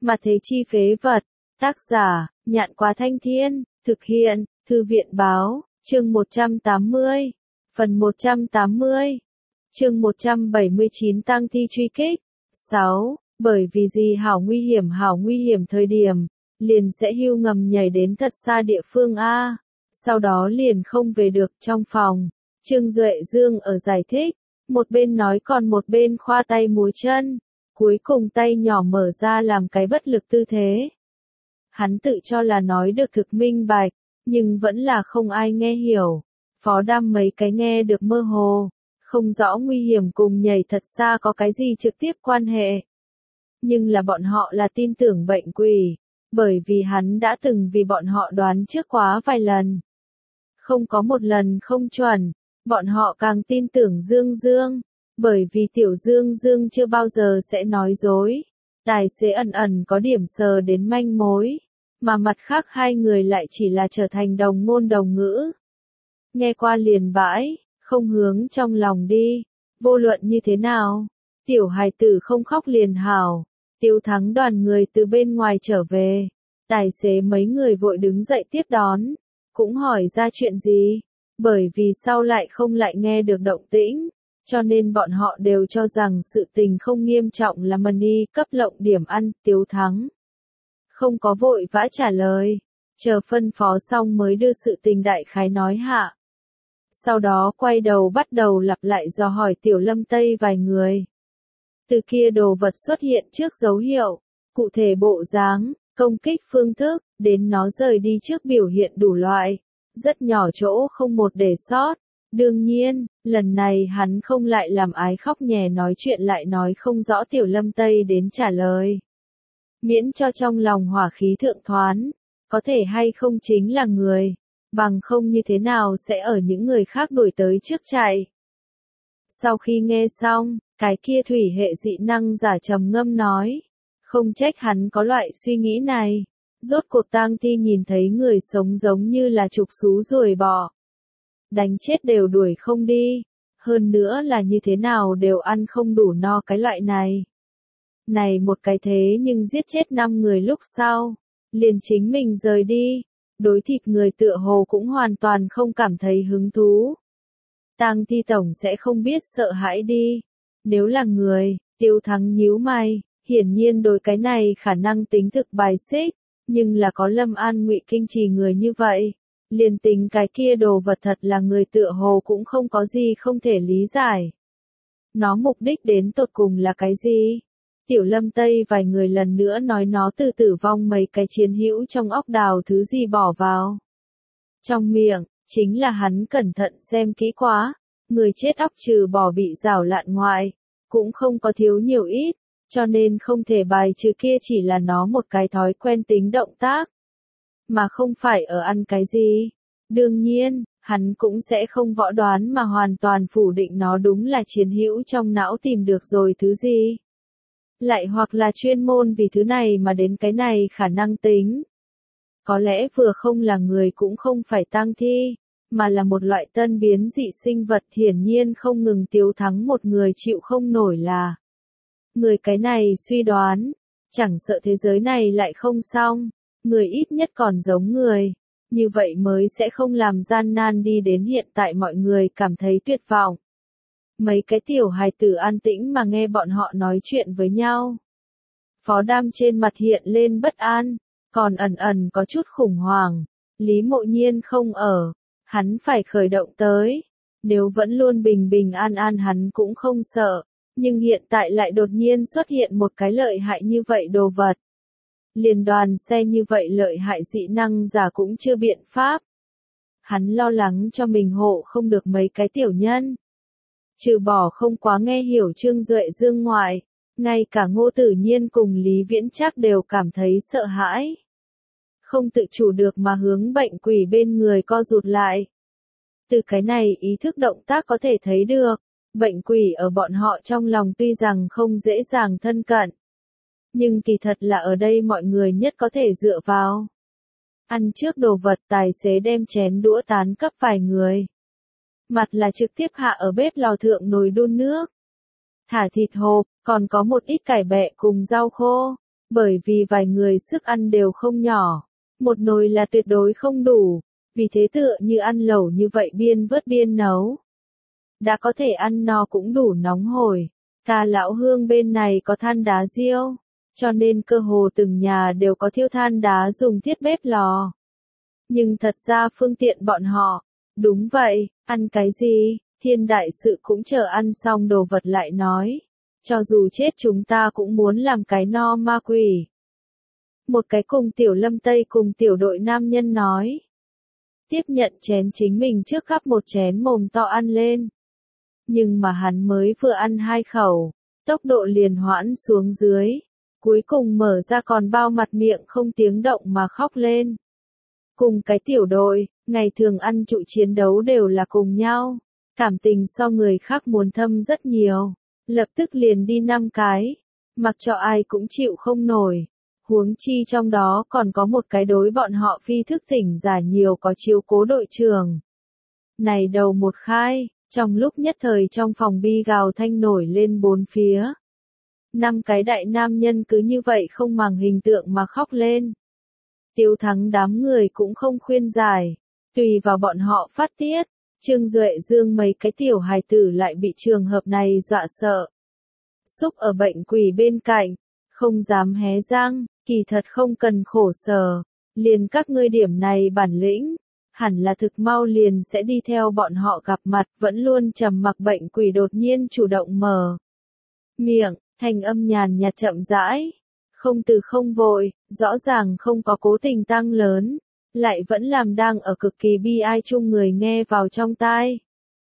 Mà thế chi phế vật. Tác giả, Nhạn Quá Thanh Thiên, thực hiện, Thư viện Báo, chương 180, phần 180, chương 179 tang thi truy kích. 6. Bởi vì gì hảo nguy hiểm thời điểm, liền sẽ hưu ngầm nhảy đến thật xa địa phương A, sau đó liền không về được. Trong phòng, Trương Duệ Dương ở giải thích, một bên nói còn một bên khoa tay múa chân, cuối cùng tay nhỏ mở ra làm cái bất lực tư thế. Hắn tự cho là nói được thực minh bạch, nhưng vẫn là không ai nghe hiểu. Phó Đam mấy cái nghe được mơ hồ, không rõ nguy hiểm cùng nhảy thật xa có cái gì trực tiếp quan hệ. Nhưng là bọn họ là tin tưởng bệnh quỷ, bởi vì hắn đã từng vì bọn họ đoán trước quá vài lần. Không có một lần không chuẩn, bọn họ càng tin tưởng Dương Dương, bởi vì tiểu Dương Dương chưa bao giờ sẽ nói dối. Tài xế ẩn ẩn có điểm sờ đến manh mối, mà mặt khác hai người lại chỉ là trở thành đồng ngôn đồng ngữ. Nghe qua liền bãi, không hướng trong lòng đi, vô luận như thế nào, tiểu hài tử không khóc liền hảo. Tiêu Thắng đoàn người từ bên ngoài trở về, tài xế mấy người vội đứng dậy tiếp đón, cũng hỏi ra chuyện gì, bởi vì sau lại không lại nghe được động tĩnh, cho nên bọn họ đều cho rằng sự tình không nghiêm trọng là Mani cấp lộng điểm ăn. Tiêu Thắng không có vội vã trả lời, chờ phân phó xong mới đưa sự tình đại khái nói hạ. Sau đó quay đầu bắt đầu lặp lại dò hỏi Tiểu Lâm Tây vài người. Từ kia đồ vật xuất hiện trước dấu hiệu, cụ thể bộ dáng, công kích phương thức, đến nó rời đi trước biểu hiện đủ loại, rất nhỏ chỗ không một để sót. Đương nhiên, lần này hắn không lại làm ái khóc nhè nói chuyện lại nói không rõ Tiểu Lâm Tây đến trả lời. Miễn cho trong lòng hỏa khí thượng thoán, có thể hay không chính là người, bằng không như thế nào sẽ ở những người khác đuổi tới trước chạy. Sau khi nghe xong, cái kia thủy hệ dị năng giả trầm ngâm nói, không trách hắn có loại suy nghĩ này, rốt cuộc tang thi nhìn thấy người sống giống như là trục xú ruồi bọ. Đánh chết đều đuổi không đi, hơn nữa là như thế nào đều ăn không đủ no cái loại này. Này một cái thế nhưng giết chết 5 người lúc sau, liền chính mình rời đi, đối thịt người tựa hồ cũng hoàn toàn không cảm thấy hứng thú. Tang thi tổng sẽ không biết sợ hãi đi. Nếu là người, Tiêu Thắng nhíu mày, hiển nhiên đối cái này khả năng tính thực bài xích, nhưng là có Lâm An Ngụy Kinh Trì người như vậy, liền tính cái kia đồ vật thật là người tựa hồ cũng không có gì không thể lý giải. Nó mục đích đến tột cùng là cái gì? Tiểu Lâm Tây vài người lần nữa nói nó từ tử vong mấy cái chiến hữu trong óc đào thứ gì bỏ vào trong miệng, chính là hắn cẩn thận xem kỹ quá, người chết óc trừ bỏ bị rào lạn ngoại, cũng không có thiếu nhiều ít, cho nên không thể bài trừ kia chỉ là nó một cái thói quen tính động tác, mà không phải ở ăn cái gì. Đương nhiên, hắn cũng sẽ không võ đoán mà hoàn toàn phủ định nó đúng là chiến hữu trong não tìm được rồi thứ gì. Lại hoặc là chuyên môn vì thứ này mà đến cái này khả năng tính. Có lẽ vừa không là người cũng không phải tang thi, mà là một loại tân biến dị sinh vật. Hiển nhiên không ngừng Tiêu Thắng một người chịu không nổi là người. Cái này suy đoán, chẳng sợ thế giới này lại không xong, người ít nhất còn giống người, như vậy mới sẽ không làm gian nan đi đến hiện tại mọi người cảm thấy tuyệt vọng. Mấy cái tiểu hài tử an tĩnh mà nghe bọn họ nói chuyện với nhau. Phó Đam trên mặt hiện lên bất an, còn ẩn ẩn có chút khủng hoảng. Lý Mộ Nhiên không ở, hắn phải khởi động tới. Nếu vẫn luôn bình bình an an hắn cũng không sợ, nhưng hiện tại lại đột nhiên xuất hiện một cái lợi hại như vậy đồ vật. Liên đoàn xe như vậy lợi hại dị năng giả cũng chưa biện pháp. Hắn lo lắng cho mình hộ không được mấy cái tiểu nhân. Trừ bỏ không quá nghe hiểu Trương Duệ Dương ngoại, ngay cả Ngô Tử Nhiên cùng Lý Viễn Trác đều cảm thấy sợ hãi. Không tự chủ được mà hướng bệnh quỷ bên người co rụt lại. Từ cái này ý thức động tác có thể thấy được, bệnh quỷ ở bọn họ trong lòng tuy rằng không dễ dàng thân cận, nhưng kỳ thật là ở đây mọi người nhất có thể dựa vào. Ăn trước đồ vật, tài xế đem chén đũa tán cấp vài người. Mặt là trực tiếp hạ ở bếp lò thượng nồi đun nước. Thả thịt hộp, còn có một ít cải bẹ cùng rau khô. bởi vì vài người sức ăn đều không nhỏ, một nồi là tuyệt đối không đủ, vì thế tựa như ăn lẩu như vậy biên vớt biên nấu. Đã có thể ăn no cũng đủ nóng hổi. Ca Lão Hương bên này có than đá riêu, cho nên cơ hồ từng nhà đều có thiêu than đá dùng thiết bếp lò. Nhưng thật ra phương tiện bọn họ. Đúng vậy, ăn cái gì, Thiên đại sự cũng chờ ăn xong đồ vật lại nói. Cho dù chết chúng ta cũng muốn làm cái no ma quỷ. Một cái cùng Tiểu Lâm Tây cùng tiểu đội nam nhân nói. Tiếp nhận chén chính mình trước gắp một chén mồm to ăn lên. Nhưng mà hắn mới vừa ăn 2 khẩu, tốc độ liền hoãn xuống dưới. Cuối cùng mở ra còn bao mặt miệng không tiếng động mà khóc lên. Cùng cái tiểu đội, ngày thường ăn trụ chiến đấu đều là cùng nhau. Cảm tình so người khác muốn thâm rất nhiều. Lập tức liền đi 5 cái. Mặc cho ai cũng chịu không nổi. Huống chi trong đó còn có một cái đối bọn họ phi thức tỉnh giả nhiều có chiếu cố đội trưởng. Này đầu một khai, trong lúc nhất thời trong phòng bi gào thanh nổi lên 4 phía. 5 cái đại nam nhân cứ như vậy không màng hình tượng mà khóc lên. Tiêu Thắng đám người cũng không khuyên giải, tùy vào bọn họ phát tiết. Trương Duệ Dương mấy cái tiểu hài tử lại bị trường hợp này dọa sợ. Xúc ở bệnh quỷ bên cạnh, không dám hé răng, kỳ thật không cần khổ sở, liền các ngươi điểm này bản lĩnh, hẳn là thực mau liền sẽ đi theo bọn họ gặp mặt, vẫn luôn trầm mặc bệnh quỷ đột nhiên chủ động mở miệng, thanh âm nhàn nhạt chậm rãi, không từ không vội, rõ ràng không có cố tình tăng lớn, lại vẫn làm đang ở cực kỳ bi ai chung người nghe vào trong tai.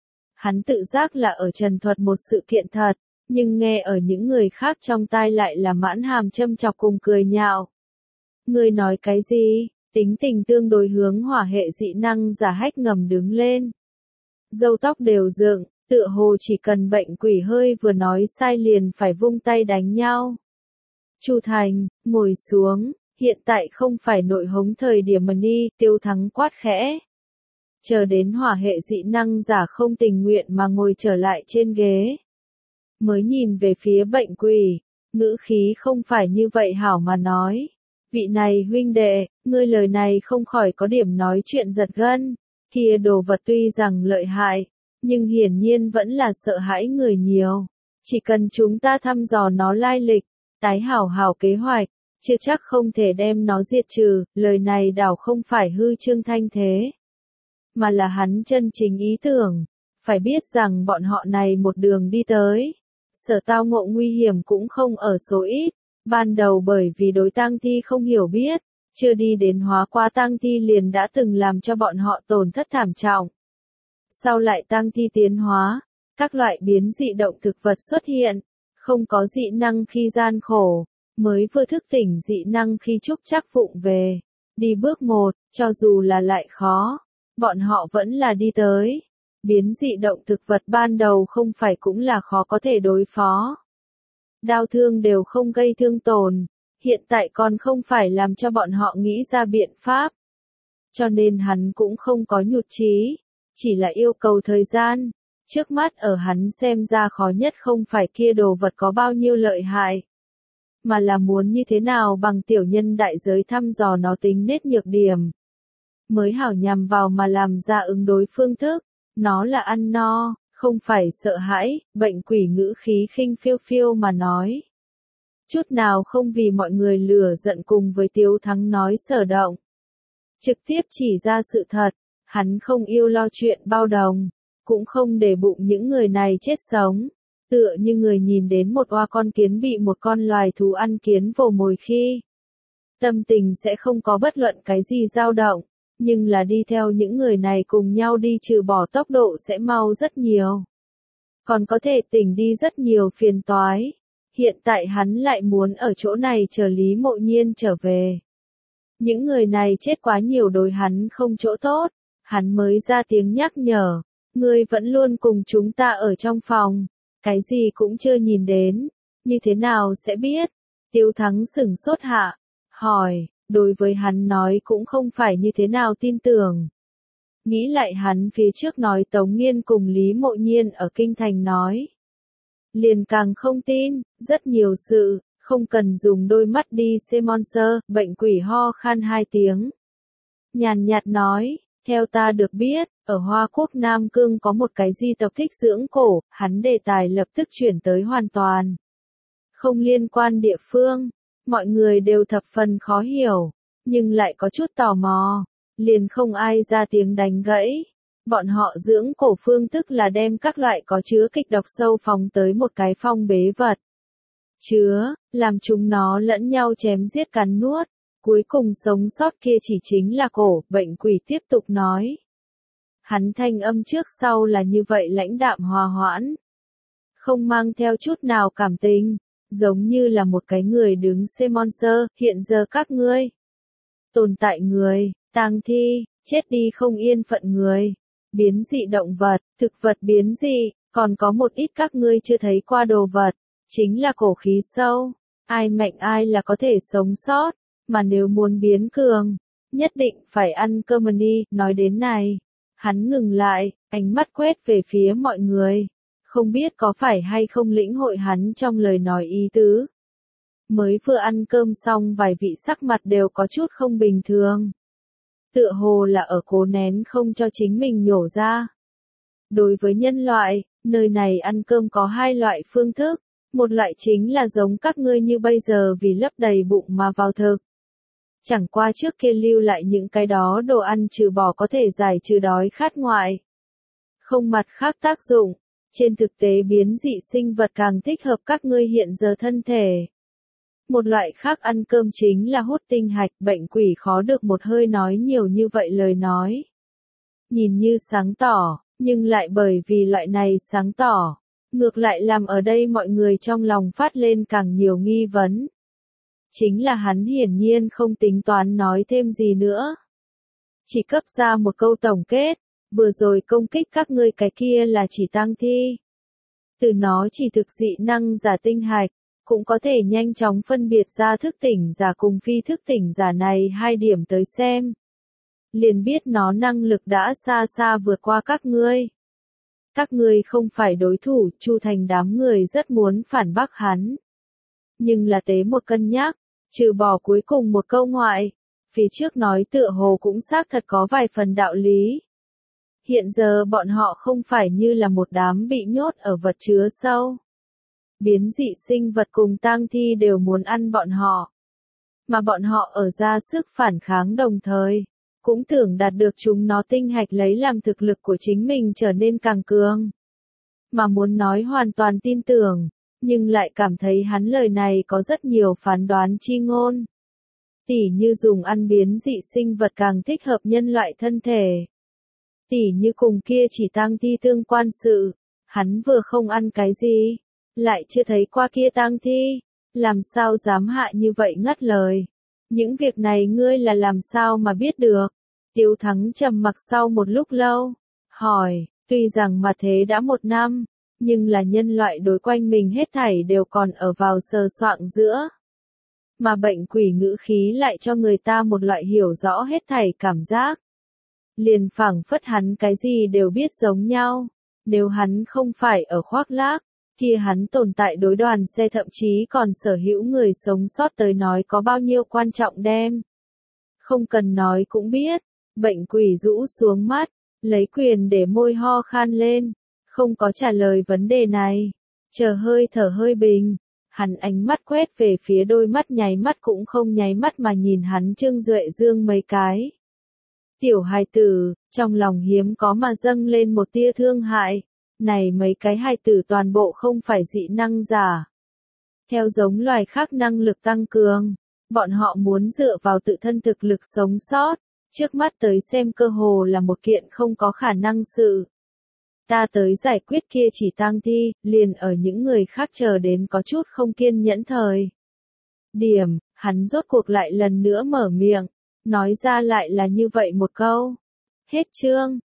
Hắn tự giác là ở trần thuật một sự kiện thật, nhưng nghe ở những người khác trong tai lại là mãn hàm châm chọc cùng cười nhạo. Người nói cái gì? Tính tình tương đối hướng hỏa hệ dị năng giả hách ngầm đứng lên. Râu tóc đều dựng, tựa hồ chỉ cần bệnh quỷ hơi vừa nói sai liền phải vung tay đánh nhau. Chu Thành, ngồi xuống, hiện tại không phải nội hống thời điểm mà đi, Tiêu Thắng quát khẽ. Chờ đến hỏa hệ dị năng giả không tình nguyện mà ngồi trở lại trên ghế. Mới nhìn về phía bệnh quỷ, ngữ khí không phải như vậy hảo mà nói. Vị này huynh đệ, ngươi lời này không khỏi có điểm nói chuyện giật gân, kia đồ vật tuy rằng lợi hại, nhưng hiển nhiên vẫn là sợ hãi người nhiều. Chỉ cần chúng ta thăm dò nó lai lịch, tái hảo hảo kế hoạch, chưa chắc không thể đem nó diệt trừ, lời này đảo không phải hư trương thanh thế, mà là hắn chân chính ý tưởng. Phải biết rằng bọn họ này một đường đi tới, sở tao ngộ nguy hiểm cũng không ở số ít. Ban đầu bởi vì đối tang thi không hiểu biết, chưa đi đến hóa qua tang thi liền đã từng làm cho bọn họ tổn thất thảm trọng. Sau lại tang thi tiến hóa, các loại biến dị động thực vật xuất hiện, không có dị năng khi gian khổ, mới vừa thức tỉnh dị năng khi trúc chắc vụng về. Đi bước 1, cho dù là lại khó, bọn họ vẫn là đi tới. Biến dị động thực vật ban đầu không phải cũng là khó có thể đối phó. Đau thương đều không gây thương tổn, hiện tại còn không phải làm cho bọn họ nghĩ ra biện pháp. Cho nên hắn cũng không có nhụt chí, chỉ là yêu cầu thời gian. Trước mắt ở hắn xem ra khó nhất không phải kia đồ vật có bao nhiêu lợi hại, mà là muốn như thế nào bằng tiểu nhân đại giới thăm dò nó tính nết nhược điểm. Mới hảo nhằm vào mà làm ra ứng đối phương thức, nó là ăn no. Không phải sợ hãi, bệnh quỷ ngữ khí khinh phiêu phiêu mà nói. Chút nào không vì mọi người lửa giận cùng với Tiêu Thắng nói sở động. Trực tiếp chỉ ra sự thật, hắn không yêu lo chuyện bao đồng, cũng không để bụng những người này chết sống. Tựa như người nhìn đến một oa con kiến bị một con loài thú ăn kiến vồ mồi khi. Tâm tình sẽ không có bất luận cái gì dao động. Nhưng là đi theo những người này cùng nhau đi trừ bỏ tốc độ sẽ mau rất nhiều. Còn có thể tỉnh đi rất nhiều phiền toái. Hiện tại hắn lại muốn ở chỗ này chờ Lý Mộ Nhiên trở về. Những người này chết quá nhiều đối hắn không chỗ tốt. Hắn mới ra tiếng nhắc nhở. Ngươi vẫn luôn cùng chúng ta ở trong phòng. Cái gì cũng chưa nhìn đến. Như thế nào sẽ biết? Tiêu Thắng sửng sốt hạ. Hỏi. Đối với hắn nói cũng không phải như thế nào tin tưởng. Nghĩ lại hắn phía trước nói Tống Nghiên cùng Lý Mộ Nhiên ở Kinh Thành nói. Liền càng không tin, rất nhiều sự, Không cần dùng đôi mắt đi xem monster, bệnh quỷ ho khan 2 tiếng. Nhàn nhạt nói, theo ta được biết, ở Hoa Quốc Nam Cương có một cái di tộc thích dưỡng cổ, hắn đề tài lập tức chuyển tới hoàn toàn không liên quan địa phương. Mọi người đều thập phần khó hiểu, nhưng lại có chút tò mò, liền không ai ra tiếng đánh gãy. Bọn họ dưỡng cổ phương thức là đem các loại có chứa kịch độc sâu phóng tới một cái phong bế vật chứa, làm chúng nó lẫn nhau chém giết cắn nuốt, cuối cùng sống sót kia chỉ chính là cổ. Bệnh quỷ tiếp tục nói. Hắn thanh âm trước sau là như vậy lãnh đạm hòa hoãn, không mang theo chút nào cảm tình, giống như là một cái người đứng xem monster. Hiện giờ các ngươi tồn tại người, tang thi, chết đi không yên phận người, biến dị động vật, thực vật biến dị, còn có một ít các ngươi chưa thấy qua đồ vật, chính là cổ khí sâu. Ai mạnh ai là có thể sống sót, mà nếu muốn biến cường, nhất định phải ăn cơm đi. Nói đến này, hắn ngừng lại, ánh mắt quét về phía mọi người, không biết có phải hay không lĩnh hội hắn trong lời nói ý tứ. Mới vừa ăn cơm xong vài vị sắc mặt đều có chút không bình thường. Tựa hồ là ở cố nén không cho chính mình nhổ ra. Đối với nhân loại, nơi này ăn cơm có 2 loại phương thức. Một loại chính là giống các ngươi như bây giờ vì lấp đầy bụng mà vào thực. Chẳng qua trước kia lưu lại những cái đó đồ ăn trừ bỏ có thể giải trừ đói khát ngoại, không mặt khác tác dụng. Trên thực tế biến dị sinh vật càng thích hợp các ngươi hiện giờ thân thể. Một loại khác ăn cơm chính là hút tinh hạch. Bệnh quỷ khó được một hơi nói nhiều như vậy lời nói. Nhìn như sáng tỏ, nhưng lại bởi vì loại này sáng tỏ, ngược lại làm ở đây mọi người trong lòng phát lên càng nhiều nghi vấn. Chính là hắn hiển nhiên không tính toán nói thêm gì nữa. Chỉ cấp ra một câu tổng kết, vừa rồi công kích các ngươi cái kia là chỉ tang thi. Từ nó chỉ thực dị năng giả tinh hạch, cũng có thể nhanh chóng phân biệt ra thức tỉnh giả cùng phi thức tỉnh giả này 2 điểm tới xem. Liền biết nó năng lực đã xa xa vượt qua các ngươi. Các ngươi không phải đối thủ. Chu Thành đám người rất muốn phản bác hắn. Nhưng là tế một cân nhắc, trừ bỏ cuối cùng một câu ngoại, phía trước nói tựa hồ cũng xác thật có vài phần đạo lý. Hiện giờ bọn họ không phải như là một đám bị nhốt ở vật chứa sâu. Biến dị sinh vật cùng tang thi đều muốn ăn bọn họ. Mà bọn họ ở ra sức phản kháng đồng thời, cũng tưởng đạt được chúng nó tinh hạch lấy làm thực lực của chính mình trở nên càng cường. Mà muốn nói hoàn toàn tin tưởng, nhưng lại cảm thấy hắn lời này có rất nhiều phán đoán chi ngôn. Tỉ như dùng ăn biến dị sinh vật càng thích hợp nhân loại thân thể. Tỉ như cùng kia chỉ tang thi tương quan sự, hắn vừa không ăn cái gì, lại chưa thấy qua kia tang thi, làm sao dám hạ như vậy ngắt lời. Những việc này ngươi là làm sao mà biết được? Tiếu Thắng trầm mặc sau một lúc lâu, hỏi, tuy rằng mà thế đã 1 năm, nhưng là nhân loại đối quanh mình hết thảy đều còn ở vào sờ soạng giữa. Mà bệnh quỷ ngữ khí lại cho người ta một loại hiểu rõ hết thảy cảm giác. Liền phảng phất hắn cái gì đều biết giống nhau. Nếu hắn không phải ở khoác lác, kia hắn tồn tại đối đoàn xe thậm chí còn sở hữu người sống sót tới nói có bao nhiêu quan trọng đem. Không cần nói cũng biết, bệnh quỷ rũ xuống mắt, lấy quyền để môi ho khan lên, không có trả lời vấn đề này. Chờ hơi thở hơi bình, hắn ánh mắt quét về phía đôi mắt nháy mắt cũng không nháy mắt mà nhìn hắn Trương Duệ Dương mấy cái. Tiểu hài tử, trong lòng hiếm có mà dâng lên một tia thương hại. Này mấy cái hài tử toàn bộ không phải dị năng giả. Theo giống loài khác năng lực tăng cường, bọn họ muốn dựa vào tự thân thực lực sống sót, trước mắt tới xem cơ hồ là một kiện không có khả năng sự. Ta tới giải quyết kia chỉ tang thi, liền ở những người khác chờ đến có chút không kiên nhẫn thời. Điểm, hắn rốt cuộc lại lần nữa mở miệng, nói ra lại là như vậy một câu. Hết chương.